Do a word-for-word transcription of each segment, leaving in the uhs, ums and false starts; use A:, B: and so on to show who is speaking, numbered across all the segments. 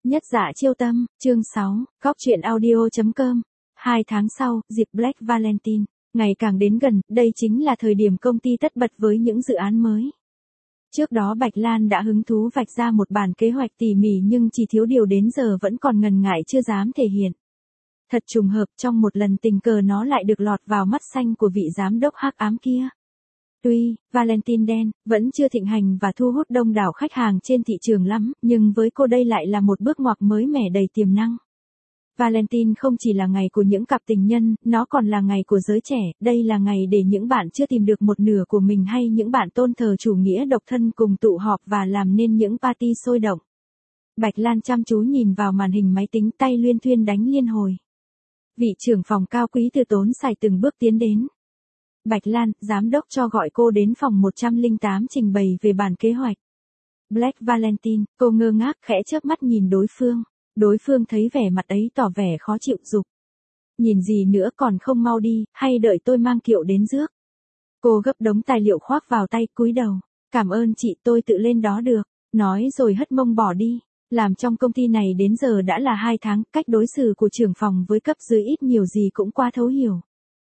A: Nhất Dạ Chiêu Tâm, chương sáu, góc truyện audio chấm com. Hai tháng sau, dịp Black Valentine, ngày càng đến gần, đây chính là thời điểm công ty tất bật với những dự án mới. Trước đó Bạch Lan đã hứng thú vạch ra một bản kế hoạch tỉ mỉ nhưng chỉ thiếu điều đến giờ vẫn còn ngần ngại chưa dám thể hiện. Thật trùng hợp, trong một lần tình cờ nó lại được lọt vào mắt xanh của vị giám đốc hắc ám kia. Tuy, Valentine đen, vẫn chưa thịnh hành và thu hút đông đảo khách hàng trên thị trường lắm, nhưng với cô đây lại là một bước ngoặt mới mẻ đầy tiềm năng. Valentine không chỉ là ngày của những cặp tình nhân, nó còn là ngày của giới trẻ, đây là ngày để những bạn chưa tìm được một nửa của mình hay những bạn tôn thờ chủ nghĩa độc thân cùng tụ họp và làm nên những party sôi động. Bạch Lan chăm chú nhìn vào màn hình máy tính, tay luyên thuyên đánh liên hồi. Vị trưởng phòng cao quý từ tốn xài từng bước tiến đến. Bạch Lan, giám đốc cho gọi cô đến phòng một trăm lẻ tám trình bày về bản kế hoạch. Black Valentine, cô ngơ ngác khẽ chớp mắt nhìn đối phương. Đối phương thấy vẻ mặt ấy tỏ vẻ khó chịu dục. Nhìn gì nữa còn không mau đi, hay đợi tôi mang kiệu đến rước. Cô gấp đống tài liệu khoác vào tay, cúi đầu. Cảm ơn chị, tôi tự lên đó được. Nói rồi hất mông bỏ đi. Làm trong công ty này đến giờ đã là hai tháng, cách đối xử của trưởng phòng với cấp dưới ít nhiều gì cũng qua thấu hiểu.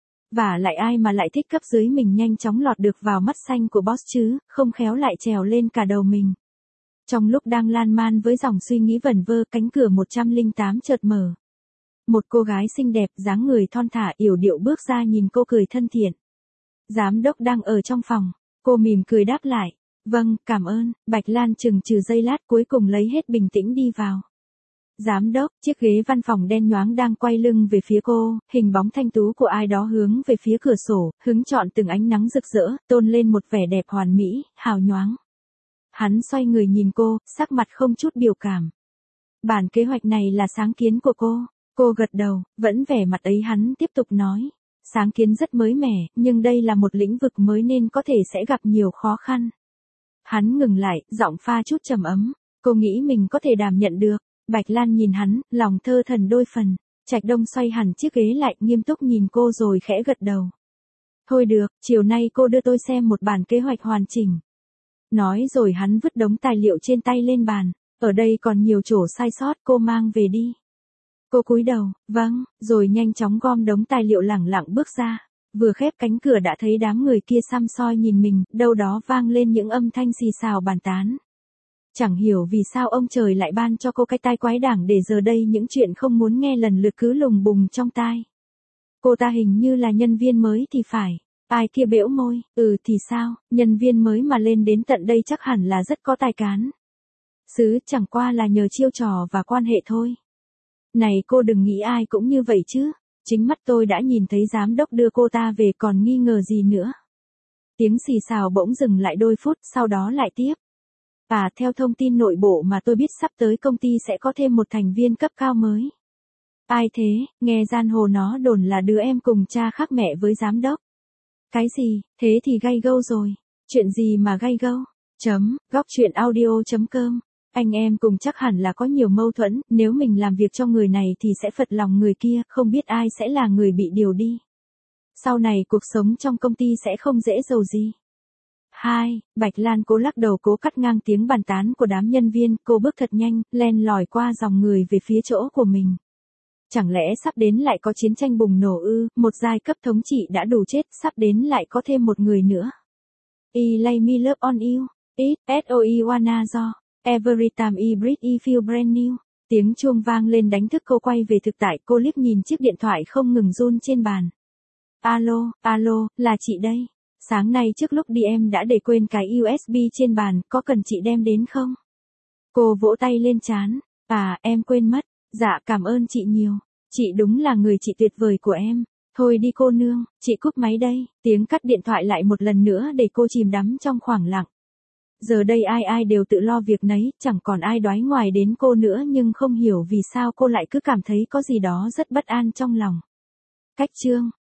A: Và lại ai mà lại thích cấp dưới mình nhanh chóng lọt được vào mắt xanh của boss chứ, không khéo lại trèo lên cả đầu mình. Trong lúc đang lan man với dòng suy nghĩ vẩn vơ, cánh cửa một trăm lẻ tám chợt mở. Một cô gái xinh đẹp, dáng người thon thả, yểu điệu bước ra nhìn cô cười thân thiện. Giám đốc đang ở trong phòng, cô mỉm cười đáp lại. Vâng, cảm ơn. Bạch Lan chừng chừ giây lát cuối cùng lấy hết bình tĩnh đi vào. Giám đốc, chiếc ghế văn phòng đen nhoáng đang quay lưng về phía cô, hình bóng thanh tú của ai đó hướng về phía cửa sổ, hứng chọn từng ánh nắng rực rỡ, tôn lên một vẻ đẹp hoàn mỹ, hào nhoáng. Hắn xoay người nhìn cô, sắc mặt không chút biểu cảm. Bản kế hoạch này là sáng kiến của cô. Cô gật đầu, vẫn vẻ mặt ấy hắn tiếp tục nói. Sáng kiến rất mới mẻ, nhưng đây là một lĩnh vực mới nên có thể sẽ gặp nhiều khó khăn. Hắn ngừng lại, giọng pha chút trầm ấm. Cô nghĩ mình có thể đảm nhận được. Bạch Lan nhìn hắn, lòng thơ thần đôi phần. Trạch Đông xoay hẳn chiếc ghế lại, nghiêm túc nhìn cô rồi khẽ gật đầu. Thôi được, chiều nay cô đưa tôi xem một bản kế hoạch hoàn chỉnh. Nói rồi hắn vứt đống tài liệu trên tay lên bàn. Ở đây còn nhiều chỗ sai sót, cô mang về đi. Cô cúi đầu, vâng, rồi nhanh chóng gom đống tài liệu lẳng lặng bước ra. Vừa khép cánh cửa đã thấy đám người kia săm soi nhìn mình, đâu đó vang lên những âm thanh xì xào bàn tán. Chẳng hiểu vì sao ông trời lại ban cho cô cái tai quái đảng để giờ đây những chuyện không muốn nghe lần lượt cứ lùng bùng trong tai. Cô ta hình như là nhân viên mới thì phải. Ai kia bẽo môi, ừ thì sao, nhân viên mới mà lên đến tận đây chắc hẳn là rất có tài cán. Xứ chẳng qua là nhờ chiêu trò và quan hệ thôi. Này cô đừng nghĩ ai cũng như vậy chứ, chính mắt tôi đã nhìn thấy giám đốc đưa cô ta về còn nghi ngờ gì nữa. Tiếng xì xào bỗng dừng lại đôi phút, sau đó lại tiếp. À, theo thông tin nội bộ mà tôi biết sắp tới công ty sẽ có thêm một thành viên cấp cao mới. Ai thế, nghe gian hồ nó đồn là đứa em cùng cha khác mẹ với giám đốc. Cái gì, thế thì gay gâu rồi. Chuyện gì mà gay gâu? Chấm, góc truyện audio chấm com. Anh em cùng chắc hẳn là có nhiều mâu thuẫn, nếu mình làm việc cho người này thì sẽ phật lòng người kia, không biết ai sẽ là người bị điều đi. Sau này cuộc sống trong công ty sẽ không dễ dầu gì. Hai, Bạch Lan cố lắc đầu cố cắt ngang tiếng bàn tán của đám nhân viên, cô bước thật nhanh, len lỏi qua dòng người về phía chỗ của mình. Chẳng lẽ sắp đến lại có chiến tranh bùng nổ ư, một giai cấp thống trị đã đủ chết, sắp đến lại có thêm một người nữa. I lay me love on you, it, S O E wanna do, every time I breathe I feel brand new. Tiếng chuông vang lên đánh thức cô quay về thực tại, cô liếc nhìn chiếc điện thoại không ngừng run trên bàn. Alo, alo, là chị đây. Sáng nay trước lúc đi em đã để quên cái u ét bê trên bàn, có cần chị đem đến không? Cô vỗ tay lên trán. À, em quên mất. Dạ, cảm ơn chị nhiều. Chị đúng là người chị tuyệt vời của em. Thôi đi cô nương, chị cúp máy đây. Tiếng cắt điện thoại lại một lần nữa để cô chìm đắm trong khoảng lặng. Giờ đây ai ai đều tự lo việc nấy, chẳng còn ai đoái ngoài đến cô nữa nhưng không hiểu vì sao cô lại cứ cảm thấy có gì đó rất bất an trong lòng. Cách chương.